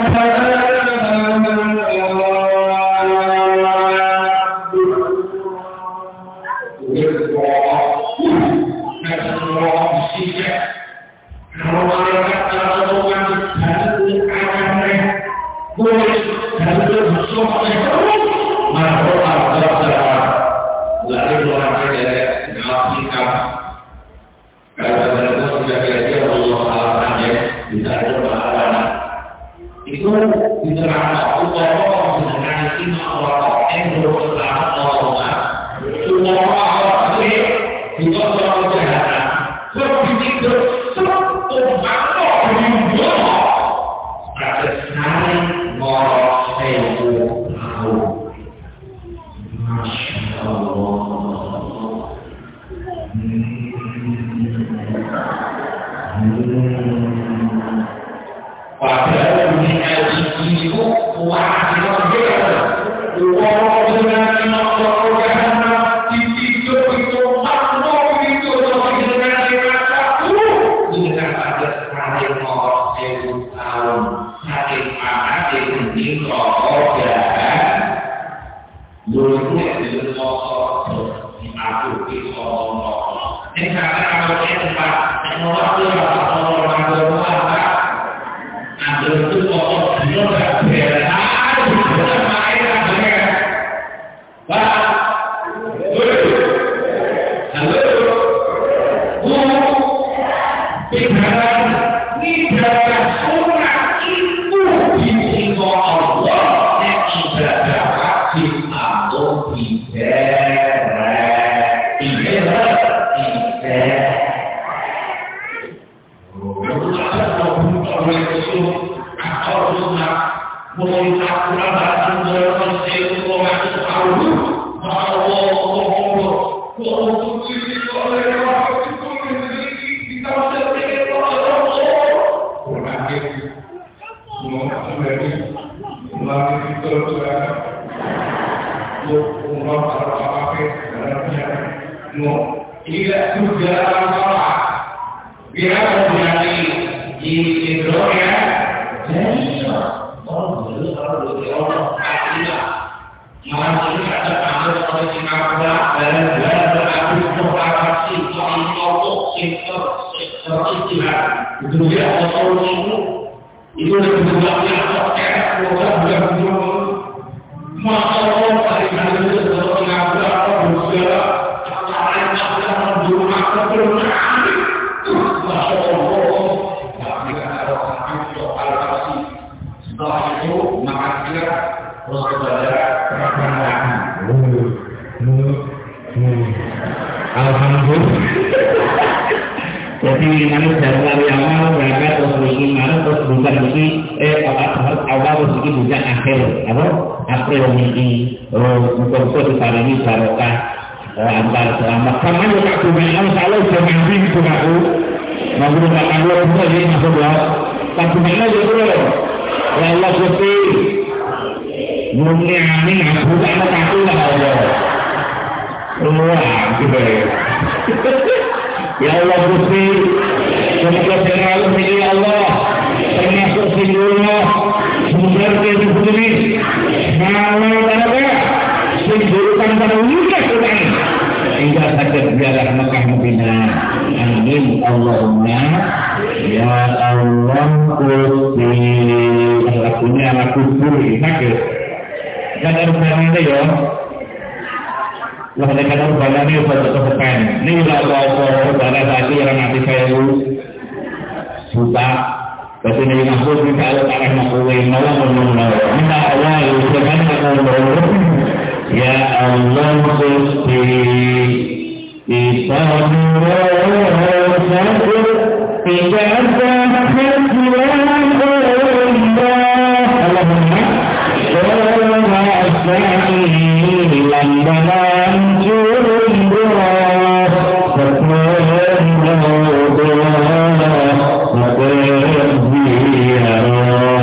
Yeah.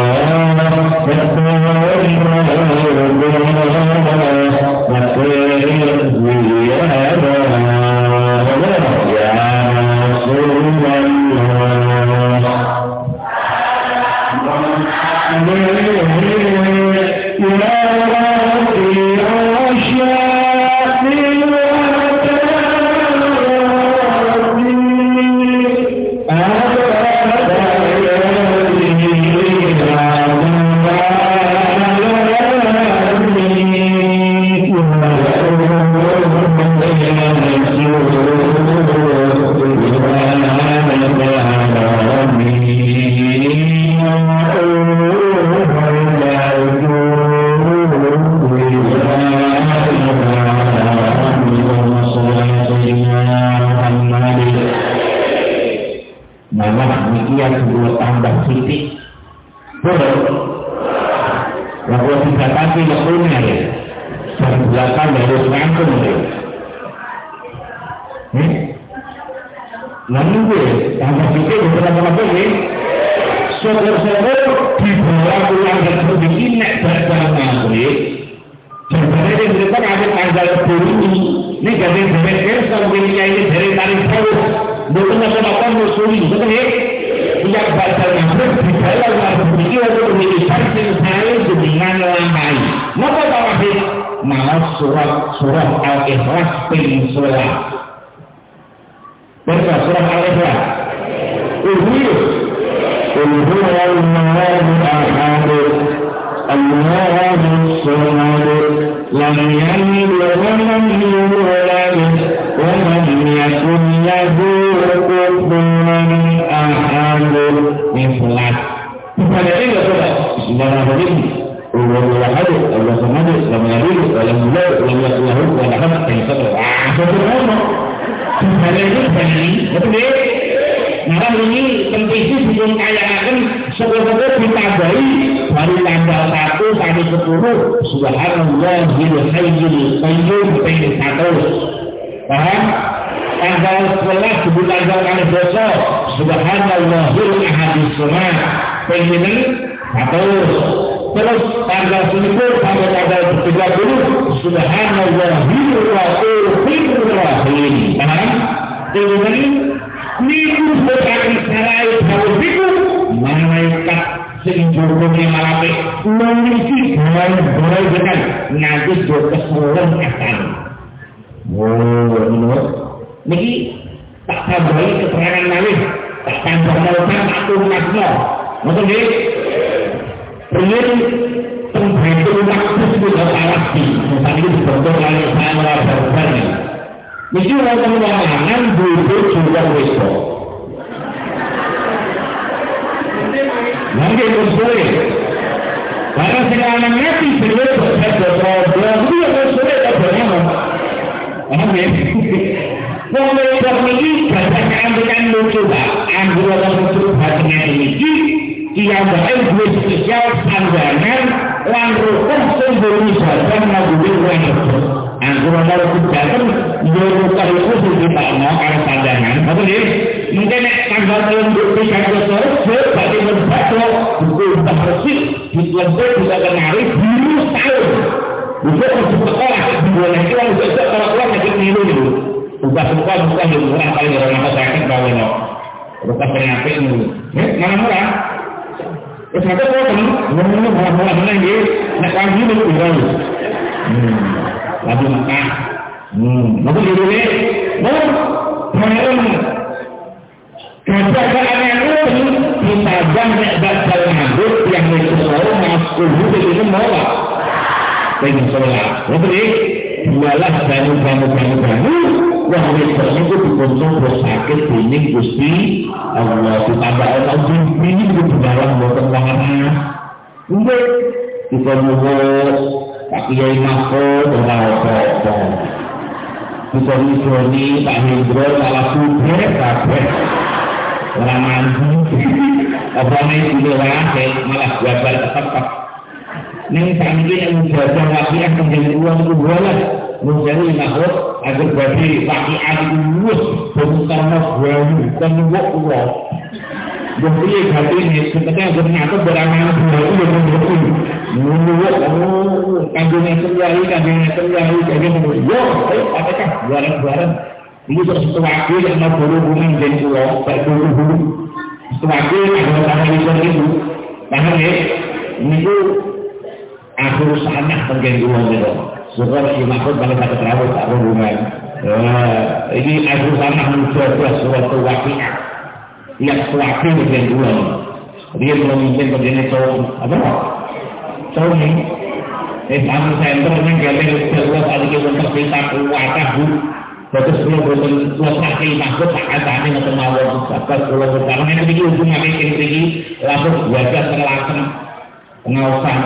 Aku sanak pengen uang itu. Syukur si Mahfud kalau tak terawih tak hubungan. Ini aku sanak mencoba suatu wakiah yang wakil pengen uang. Dia memimpin pengen cowok apa? Cowok ni. Tamu center ni kalau kita ada kita kita kuatah bu. Terus belum lagi Mahfud tak ada ni macam awal. Kalau sekarang ni begini hubungan ini langsung biasa terlaksana pengawasan.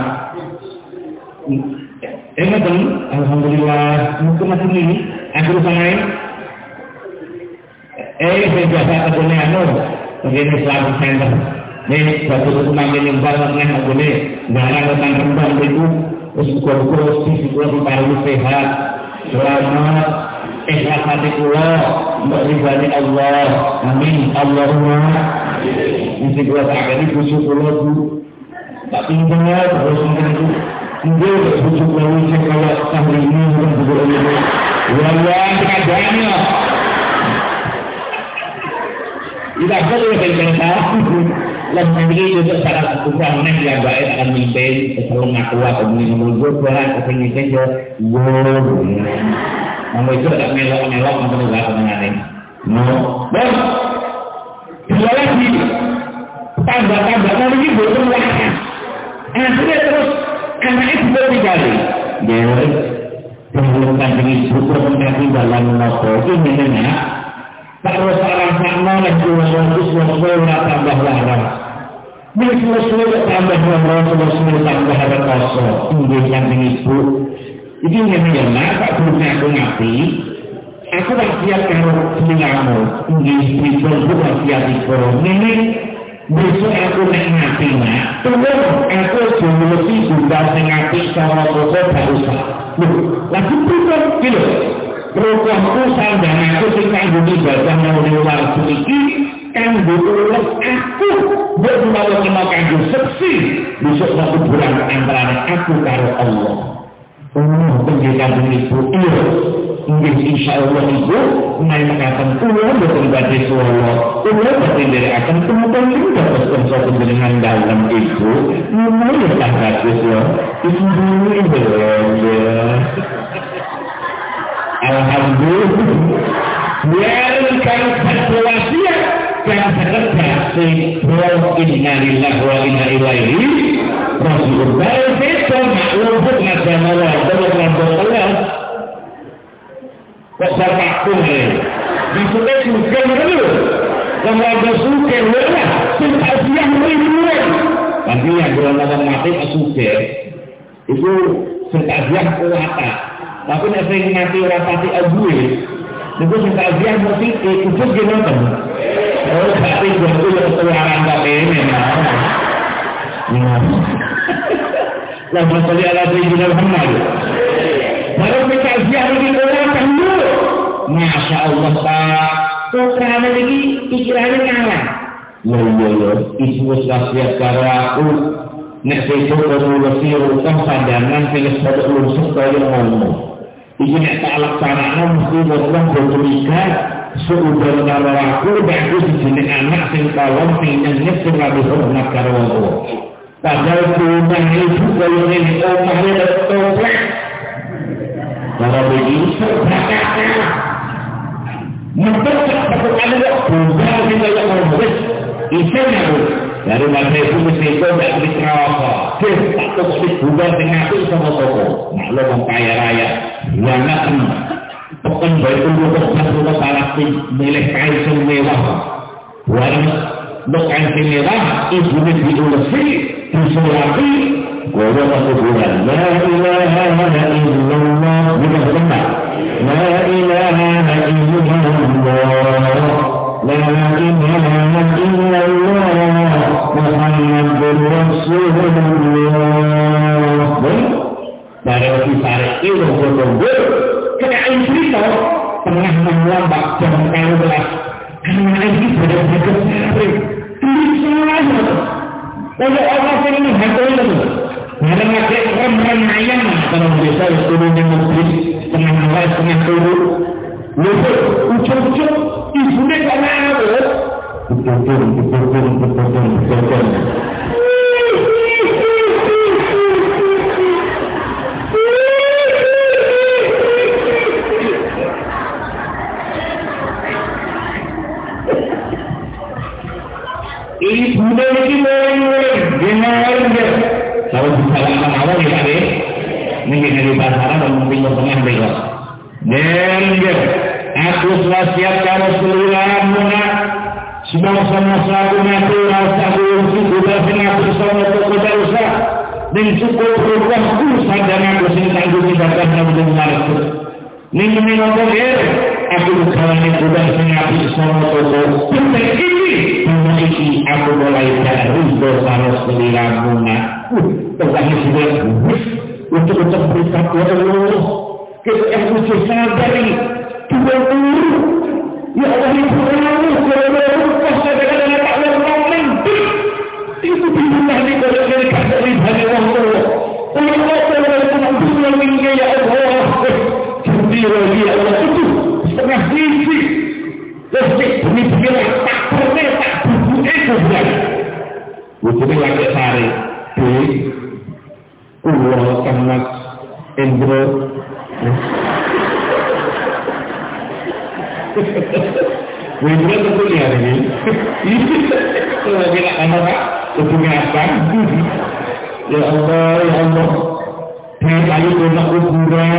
Betul, alhamdulillah. Mungkin masih ini, aku sangat. Saya biasa ketemu anu, begini Islam Center. Ini satu semakin yang banyak nih, begini. Barang tentang rembang itu, usul-usul sisi-sisi baru sehat, selamat, ikhlas hati kula, beribadah Allah, amin, Allahumma. Mesti kula tak ada busuk kula tu, tak tinggal terus mungkin itu. Dia bujuk lalu kalau tahun ini bukan bujuk ini. Walau keadaannya, tidak perlu bercerita. Lebih itu secara tukang nih yang baik akan mimpin, selalu ngaku atau menurut Tuhan akan mimpin je. Namun itu tidak melok untuk negara mengenai. Dan dia lagi tambah lagi betul lah. Akhirnya terus. Anak itu berkali, dia menggunakan jenis buku menjadi dalam nopo ini nak. Kalau seorang sama dan semua tambah larang, ini semua tambah larang, semua tambah kosong. Ini yang ibu, ini yang nak punya aku ngerti. Aku tak siap kalau selingkamu, ini bukan siap ini. Besok aku mengati nak, tolong aku jumlasi juga mengati sama pokok tak usah. Lagi bukan gitu. Rokokku dan aku sekarang budi badan mau luar sedikit, kan butuh aku bermula memakai seksi. Besok aku bulan antara aku karo Allah. Penjagaan itu mungkin insya Allah itu mengatakan Tuhan berpribadi Allah. Tuhan berpribadi akan temukan juga sesuatu dengan dalam itu. Mulai tak bagus ya. Itu dulu ya. Alhamdulillah. Biarkan satu wasiat yang bekerja bahwa inna lillahi wa inna ilaihi raji'un. Kalau kita maklum dengan Allah dengan Allah kok berpaku ni maksudnya suka dulu kalau ada suka lah cinta siang ribuan nanti yang berlaku mati suka itu cinta siang kuata tapi nak sering mati rapati abui itu cinta siang mesti ikut gimana oh tapi jauh yang keluaran tapi ini Allahumma sholli ala sayyidina Muhammad baru kita siang lagi orang Masya Allah Pak, karena lagi pikirannya ngalah. Ya, itu wasiat karo aku. Nek besok formulasi rukun sandangan pilih satu unsur kaya ngomong. Iki nek tak laksanakan mesti wong bercuriga seudara karo aku dan aku sejenis anak sing kalon sing nyenyet sing lebih hormat karo wong. Padahal rumah itu kaya ini omahnya toplek. Kalau begitu berkata mentok pertukaran bukan kita yang memberi isinya bu dari masa itu mesti itu tidak diterapa tak tahu bukan dengan itu sama toko maklum orang kaya raya jangan bukan baik untuk satu Palestin milik kain semewah bukan bukan semewah ibu diulasi disulati gua satu bulan la ilaha illallah bukan benar la ilaha illallah la ilaha illallah Muhammadur Rasulullah dari kisah itu betul-betul keadaan cerita tengah melambat jam 12 karena ini sudah berkesari tulisannya kalau Allah ini menghadiri ada makin orang ayam kalau bisa turun di masjid tengah malam tengah turun lalu ucap-ucap ibunya karena apa betul kalau disalahkan awal ya Pak ini di pasaran dan mungkin tengah mereka dan aku wasiat kalau seluruh munak semua aku nanti rasa aku sudah sengaja bersama toko usaha dan cukup berubah usaha dan aku singkang diberikan dengan market ini ngomong aku berkalanya sudah sengaja bersama toko sampai ini aku mulai dari dosa seluruh munak tengahnya sudah untuk berita Allah kita yang khusus sadari dua ya Allah itu itu bimbingan ini kalau dari kata dari Allah Allah minta ya Allah sendiri ya Allah itu setengah sisi listrik ini bila tak pernah tak buku itu bukan bukunya lagi sehari di Allah sangat Indro Wibra betul ya ini. Kalau kita anak punya apa? Ya Allah. Dia kali tu nak kuburan,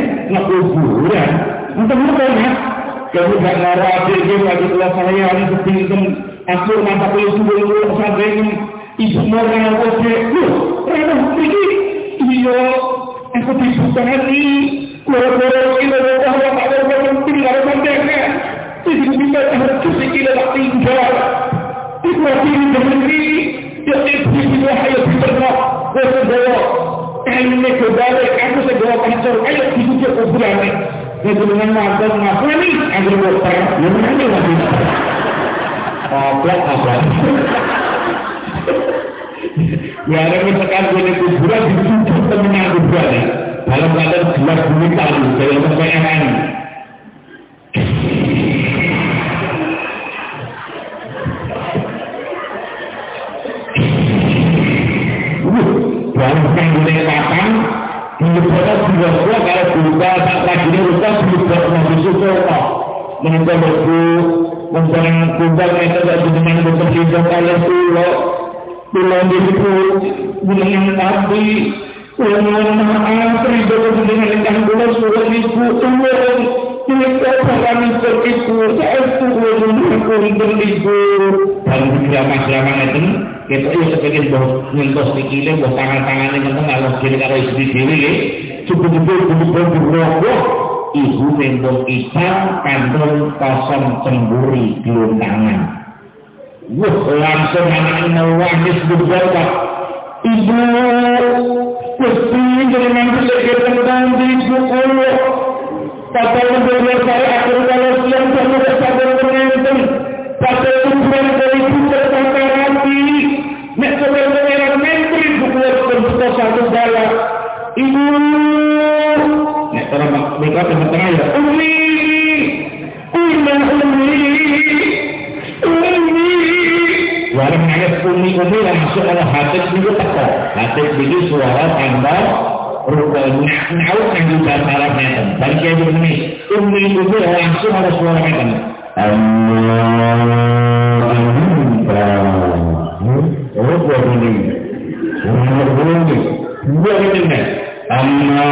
Entah ya. Kalau tak nara dia bagi kelas saya ini setinggi aku mata kuliah sebelum sampai ibu orang aku dia. Rana pergi. Iyo, aku dibuka ni. Kura-kura kita bawa tak ada penting kalau sampai. Jadi kita harus kita tak tinggal. Itu arti negeri yang itu hayat kita berdoa. Ini kebalik aku segera kacau. Ayo kita kuburan ni. Jadi dengan makan ni agar berper. Mana ni lagi? Apa? Ya, ada sekarang ini kuburan ditutup dengan kuburan ni. Dalam keadaan gelap bumi tadi, dalam keadaan Bangkang boleh matang, dibuat dua kalau berubah tak lagi berubah berubah masih susah. Mengenai buku, mengenai kubah mereka dah dengan bersihkan kalau pulau itu mengenai api, mengenai peribadi dengan ikan pulau surat itu turun. Kita akan berkipu, saya turun berlibu dan drama itu. Kita ini sebagai mentos dikile, tangan-tangan ini memang kalau kiri kalau istri diri, cukup-cukup berroboh, ibu membong ikan, kandung kosong cemburi belum tangan. Langsung anak ini nangis berdoa, ibu, pasti dengan lagi tentang di buku. Kata ibu saya akan kalau siang saya sabar menonton, kata ibu dari ibu tertata hati. Nek sebenarnya menteri bukulah komputer satu gala. Ibu, nek orang mereka tengah ya. Umi. Warna nangis umi langsung ada hati juga tak. Hati itu suara tambah rupanya nau yang juga salah neten. Dan kayak begini, umi itu langsung ada suara neten. Oh, buat ini. Buat ini. Amma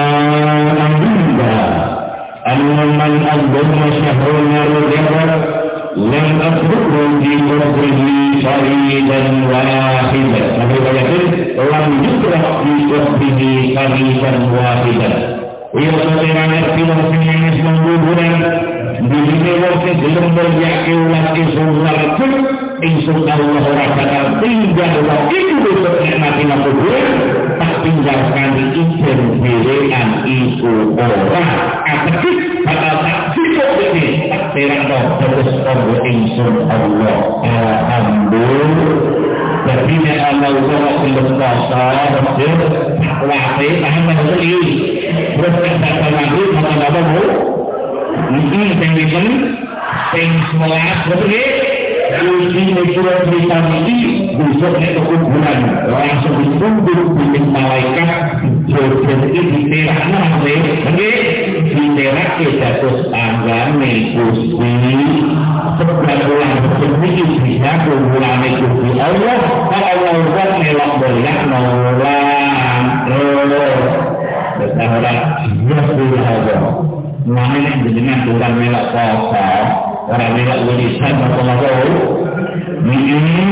man azama syahruna rujaba lam asruhu di qadrihi sharidan wahidan. Nabi bayatin lam yusrah di qadrihi sharidan wahidan. Ia seorang film yang menggunakan di sini waktu belum berjaki ulang isullah pun insya Allah rasakan tinggal waktu itu besok nikmati kubur tak tinggalkan izin dirian itu orang aktif atau tak cukup ini tak terak dong terus Allah insya Allah alhamdulillah jadi Allah belum kuasa waktu tahan sendiri terus kata lagi makan apa bu ini tinggikan semua seperti uji mencuri cerita ini besoknya kekuburan langsung ditunduk dengan malaikat jadi diterak nanti diterak kita terus tanggane Gusti sebelah bulan sedikit bisa bulan Gusti Allah kalau Allah melok boleh nolak orang dia berhasil. Mana dengan orang melak apa, orang melak wirisan apa lagi? Ini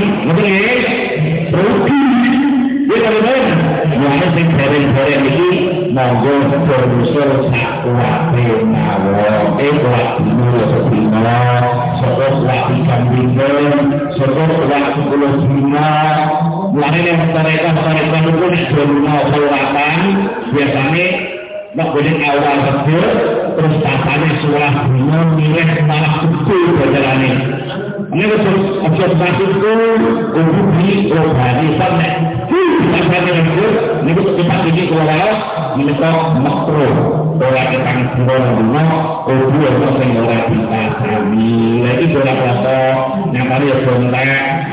rugi. Dia kalau mana sih barang-barang ini monggo berusaha sakuat menawa, kuat dulu sebina, kuat ikan bintang, kuat 10 bina. Mulai yang mereka itu sebelum kelewatan biasanya nak boleh awal betul, terus katanya suara bina milih malah betul berjalannya. Ini betul, observasi itu untuk diobati sampai sampai itu, ini betul kita ini keluar menikah makro, orang kita kurang bina, orang senora kita kami, lagi berapa yang tadi kontak,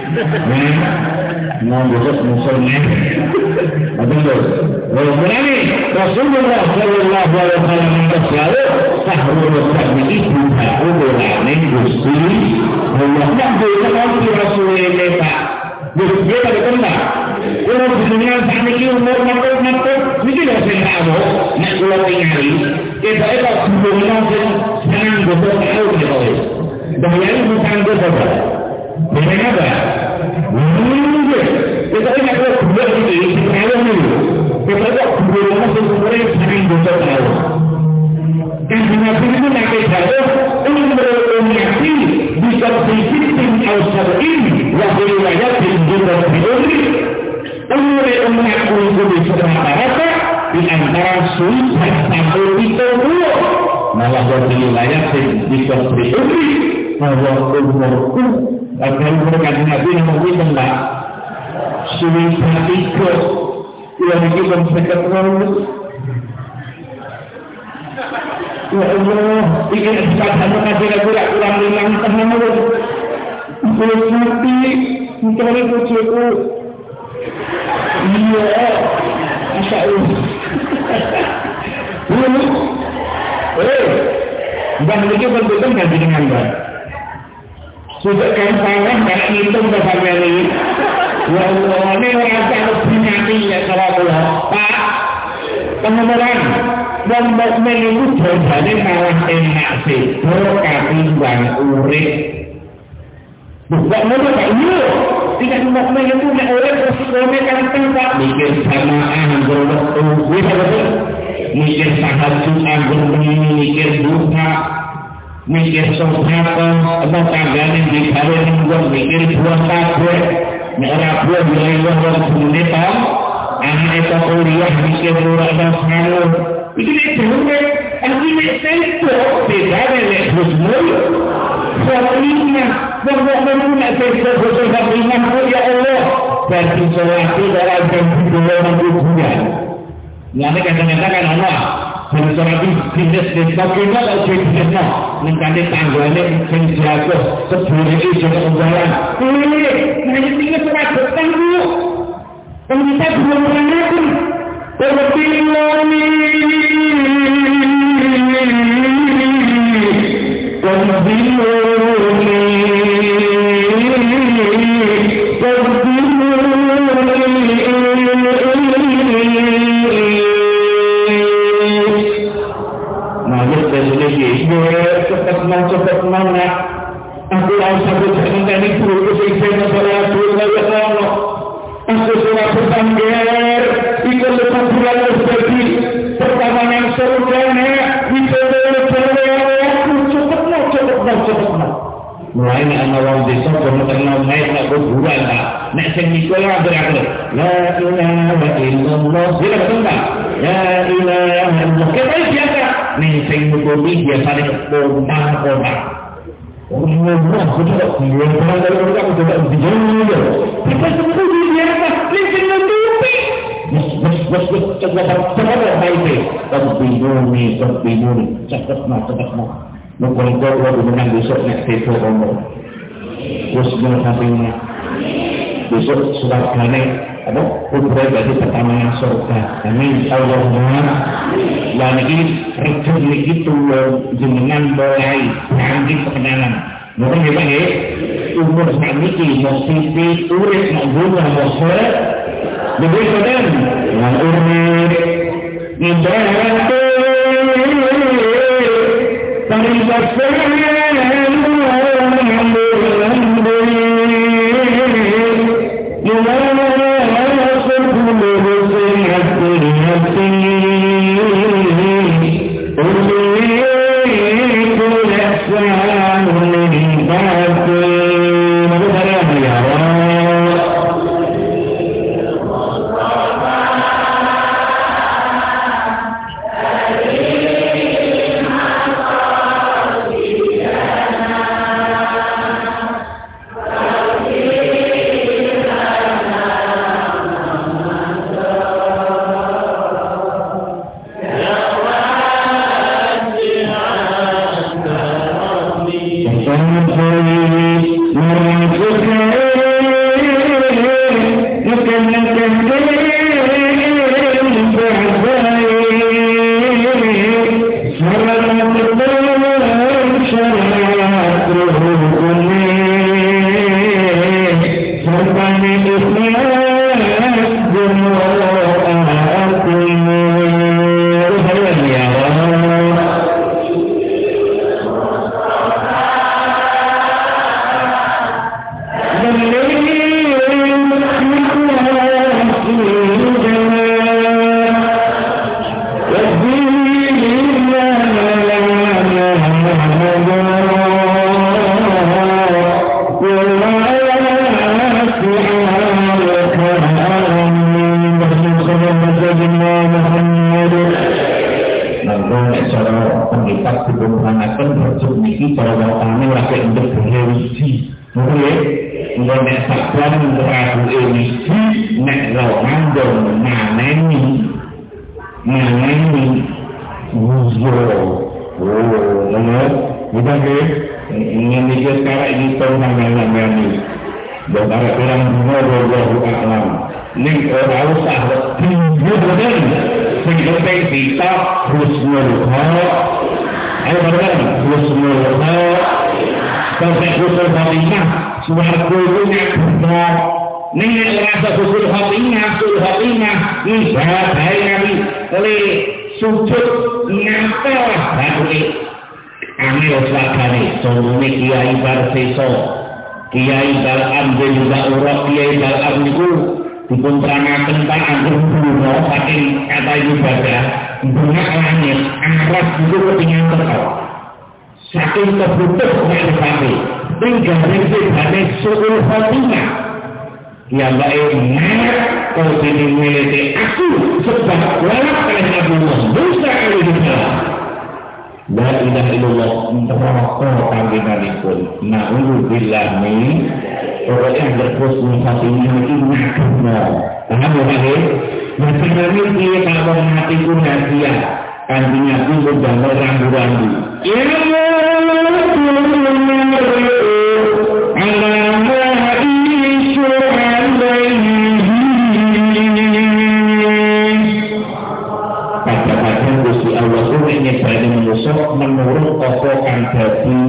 Mengutus musuhnya, betul. Walaupun Rasulullah Shallallahu Alaihi Wasallam berkata, "Sahrul Rasul itu berulangnya gusti Allah yang berkata Rasulullah tak." Dia tak kenal. Kalau dunia saat ini umur makhluk mungkin dah tahu. Nak keluar tinggali, kita itu dunia senang betul tahu kita. Bahaya bukan betul. Bagaimana? Kita ini kalau dua ini kalau dulu kita tak dulu masih boleh sering bocor tahu. Dan dunia ini nak tahu untuk berkomunikasi bisa bersihin awal ini wahai rakyat juga diurus. Untuk mengaku itu rata-rata di antara sulit sampai itu dulu malah berwilayah bisa diurus bahwa umurku akan berkata Nabi yang mungkin tak sulit hatiku yang kita mensekat Allah. Ya Allah, ingin sekarang hati aku kurang hilang tahan sulit hati mencari kuciku. Iya, Masya Allah. Dan begitu bentuknya ganti dengan baik. Sudah kan sangat tak hitung bersama ini. Ya Allah, ini orang harus dinyati ya kalau Pak. Kemudian membuat meniru jadi malah enak sih. Ketimbang urip. Bukan mudah tak iya. Tidak membuat meniru nak urip terus mereka tempat. Mikir samaan berwaktu. Bisa betul. Mikir sahajuan berbunyi. Mikir duka. Mikir sosakon, atau tanggane di hari minggu mikir buah kabeh, orang buah wilayah orang semenita, anak itu kuliah mikir murah dan selalu, itu ni terus, ini sento beda dengan husnul, soalnya, bagaimana nak sento husnul beriman ya Allah, dan insolasi dalam dua bulan. Yang ini kadang-kadang Allah. Mensolati bisnis dan bagaimana kalau bisnisnya mencari tangganya yang jatuh sebelum itu jadi unggalan. Hanya tinggal surat bertangguh. Pemerintah belum menanyakan. Berbinoni. Cepat mana? Aku harus jangan tadi dulu sehingga masalah dulu lagi kalau aku sudah bertangger, ikut lepas bulan terjadi pertama yang surganya itu aku cepat. Mulai ni anak orang desa pernah naik nak berbulan tak? Nak sengikolah berakhir. La ilaha illallah. Dia betul tak? La ilaha illallah. Kita biasa. Ni sengikolah biasa ni pompa. Allah sudah bilang pada orang kita tak dijauh. Kita semua biasa. Ni sengikolah. Cepat baik. Terbingung. Cepat. Mungkin kau menang besok nak telepon kamu. Husnul khatimah. Besok surat kane apa? Putra jadi pertama surga. Amin. Allahumma. Dan ini rezeki itu jenengan mulai canggih perkenalan. Mungkin hebat ya. Umur saat ini mesti urip nak guna mesti. Lebih sedang. Yang urip. Ini jangan Kiai Bal'am juga urok Kiai Bal'am itu dipun terangaken Pak Agung Bruno saking kata ibadah bunga langit aras itu kepingin tetap saking kebutuh menikmati tinggal menikmati suul khotimah yang baik kalau ini miliki aku sebab walak oleh Nabi Musa alaihissalam. La ilaha illallah neraka panggenanipun. Na'udzubillah min orang berhusnul khotimah iki nakuna. Paham ya Pak? Nah sebenarnya dia kalau mati pun rahasia. Kandinya pun sudah rambu-rambu. Menurut tokokan jadi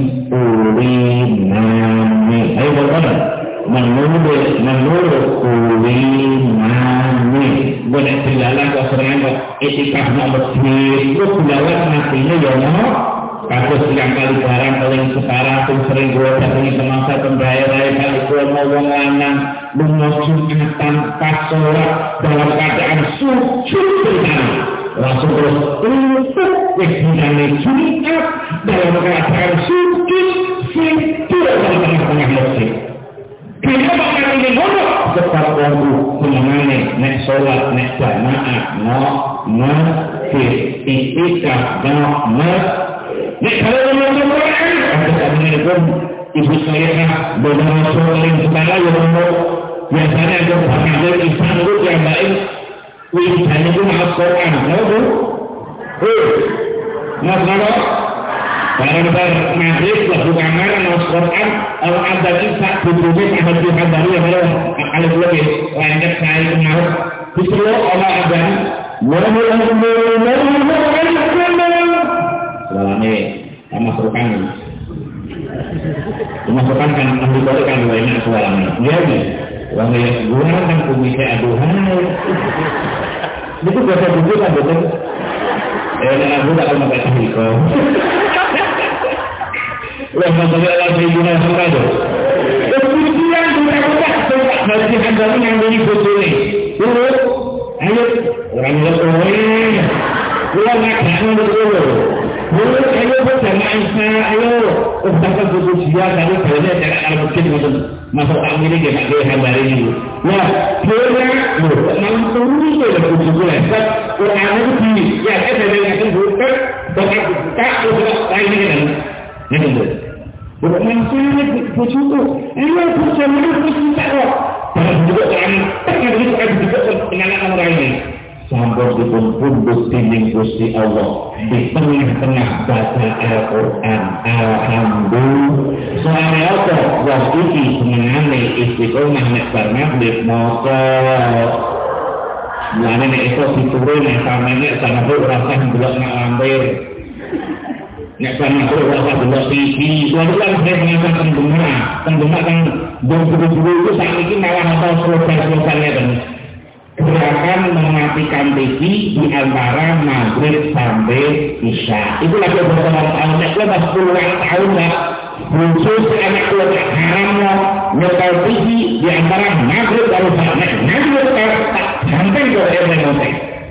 urinani. Ayo bagaimana? Menurut urinani. Boleh dilalang kau sering etikah nomor itu dilalang matinya ya no. Kasus yang kali barang paling sekarang pun sering gue datangin semasa pembayaran kali gue mau lanang lumos jumatan pas sholat dalam keadaan sujud bersama. Langsung terus untuk kegiatan Jumat dalam keadaan suci tidak dalam tengah-tengah masjid. Kenapa kali ini ngomong? Sebab waktu penamane nek sholat nek jamaah no itikaf no nek kalau ngomong Quran assalamualaikum ibu saya benar sholat segala yang ngomong biasanya ada pakai isan itu yang baik. Wihanya itu maaf Quran, tahu tu? Maaf kalau barang-barang maghrib lagu kamar maaf Quran, orang ada kisah tujuhnya ada Tuhan baru yang baru ada lebih lanjut saya kenal. Disuruh orang ada Selama masukkan dimasukkan kan diberikan banyak suaranya. Iya ni. Orang yang guna kan kumisi aduhai. Itu biasa buku kan betul. Aku tak akan pakai tahiko. Allahumma sholli ala sayyidina Muhammad. Kemudian buka-buka coba Haji Hamzah yang dari bojone. Dulu, ayo orang lain. Pulang ngajak dulu. Dulu ayo berjamaah Isya, ayo usahakan buku dia dari banyak cara al-mungkin untuk masuk amin ini nak dia hari ini. Nah, dia mampu itu dah buku lepas Quran itu ya ada yang akan buka untuk lain kan. Ini tu. Bukan masalah buku itu. Ayo berjamaah kita kok. Kalau juga kan tak ada juga pengenalan orang ini. Sampai dipun punduk dinding Gusti Allah di tengah-tengah baca Al-Quran. Alhamdulillah. Soalnya apa? Waktu ini mengenai istiqomah nek barnablik moto. Mulanya nek itu diturun nek samanya sanabuk rasa belok nak lampir. Nek sanabuk rasa belok TV. Lalu kan saya mengatakan pendengar kan dulu itu saat ini malah atau selesai-selesainya kan. Gerakan mematikan TV di antara maghrib sampai isya. Itu lagi bersama anak lepas puluhan tahun lah. Khusus anak lepas haram lah. Nyetel TV di antara maghrib dan isya. Maghrib sampai ke RMOT.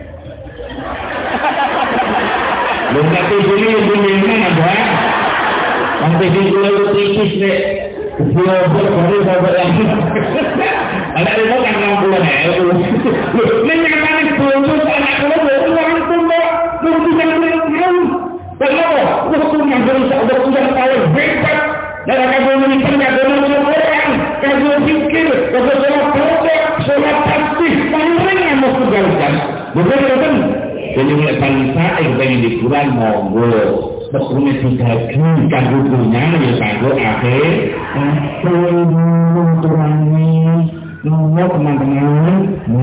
Bukan TV ini punya mana buat? Kalau TV itu tipis deh. Dia baru lagi. Ada itu kan 60.000. Menyatakan khusus anak kalau uang itu belum bisa tahu. Kenapa? Waktu yang berusaha udah tahu hebat. Dan kamu menikmati dengan orang, kamu pikir, kamu sholat tasbih, paling yang mau kegalkan. Betul. Jadi mulai bangsa yang pengen di Quran monggo. Pokoknya dibagi kan bukunya ya kanggo akhir kurangi nomor teman-teman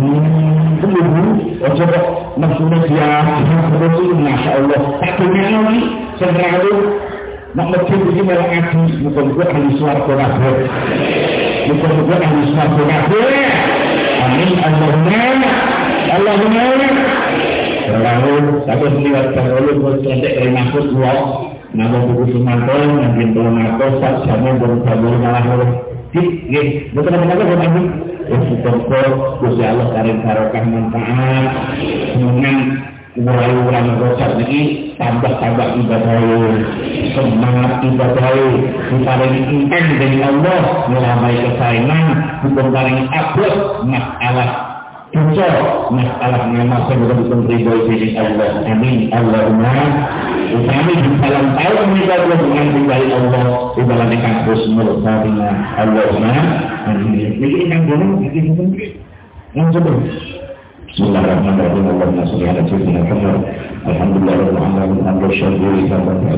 ojo kok maksudnya dia terus masya Allah tak punya lagi selalu nak masjid ini malah ngaji bukan ahli suarga kabeh bukan ahli suarga kabeh amin Allahumma lalu satu seliwat dahulu bercantik dari maksud Allah nama buku Sumanto nanti belum aku saat sama belum malah betul betul betul syukur Gusti Allah karim barokah manfaat dengan urang-urang rosak lagi tambah ibadah semangat ibadah diparingi inten dari Allah melamai kesayangan bukan paling abad masalah Contoh masalah nama sebelum ridho dari Allah. Amin. Allahumma kami di dalam tahun ini Allah dengan ridho Allah di dalam kampus Murtabina. Allahumma amin. Jadi yang dulu ini yang sebelum. Bismillahirrahmanirrahim. Allahumma shalli ala sayyidina Muhammad. Alhamdulillahirabbil alamin. Alhamdulillah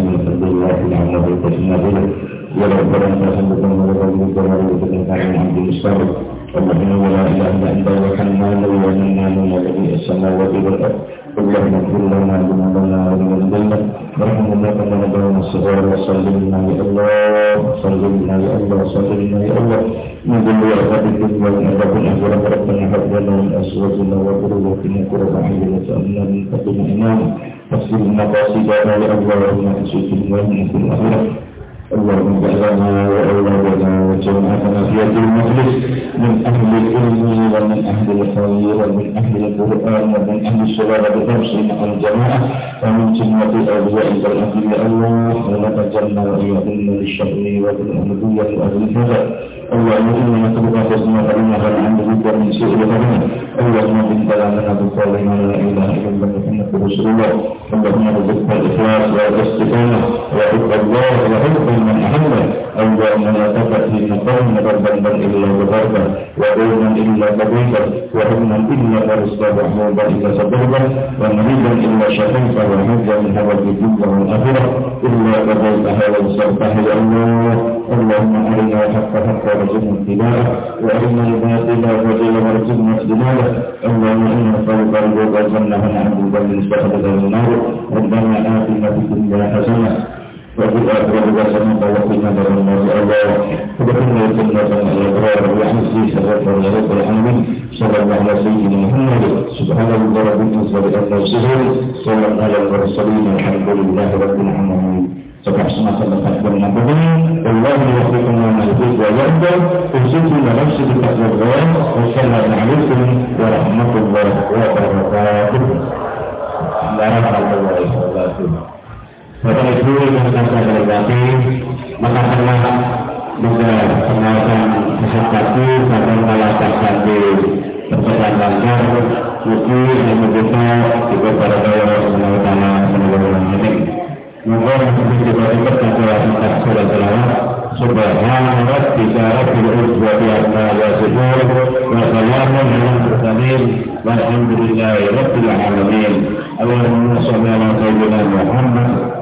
اللهم لا اله الا انت الحنان والمنان الذي السماوات والارض اللهم اغفر لنا ذنوبنا وذنوبنا وارحمنا كما ربنا الصغار وسلمنا يا الله سلمنا يا الله سلمنا يا الله من كل عذاب الدنيا وعذاب الاخره ربنا هب لنا من ازواجنا وذرياتنا قرة اعين واجعلنا من لدنك اماما واغفر مقاصدنا يا الله وما تسجدنا من كل اخره اللهم اجعلنا واولادنا وجماعتنا في هذا المجلس من اهل العلم ومن اهل الخير ومن اهل القران ومن اهل الصلاه والدرس مع الجماعه ومن جمله اوليائك الانبياء الله ولا تجعلنا واياهم من الشر والامنيه واهل الهدى اللهم انا نسالك حسن خاتمه الحمد لله من سوء الخاتمه اللهم بك لنا بقولنا لا اله الا انت محمد رسول الله اللهم ارزقنا الاخلاص والاستقامه وحب الله وحب من أحبه اللهم لا تدع في مقام ذنبا إلا غفرته ودينا إلا قضيته وهما إلا فرجته وحوبا إلا صبرته ومريضا إلا شفيته وحجا من هوى الدنيا والآخرة إلا قضيتها وانصرتها يا الله اللهم أرنا الحق حقا وارزقنا اتباعه وأرنا الباطل باطلا وارزقنا اجتنابه اللهم إنا نسألك رضاك الجنة ونعوذ بك من سخطك النار ربنا آتنا في الدنيا حسنة وفي الآخرة حسنة وقنا عذاب النار الله وادخلنا الجنة مع الأبرار وعزيز الغفور يا رب العالمين صلى الله على سيدنا محمد سبحان الله رب العزة عما يصفون صلى الله على المرسلين الحمد لله رب العالمين Sebab semasa tempat bernampung Allah yuwaffiqu man yuhibbu wa yarda. Usiku wa nafsi bi taqwallah. Wassalamualaikum warahmatullahi wabarakatuh. Warahmatullahi wabarakatuh. Bapak Ibu yang saya hormati, maka telah juga pengawasan kesempatan pada melaksanakan perjalanan lancar. Mugi yang kita juga para Allah Subhanahu wa taala menolong ini. Moga kita dapat berkata surah selawat subhana rabbika rabbil izzati amma yasifun wa salamun alal mursalin walhamdulillahi rabbil alamin. Allahumma shalli ala sayyidina Muhammad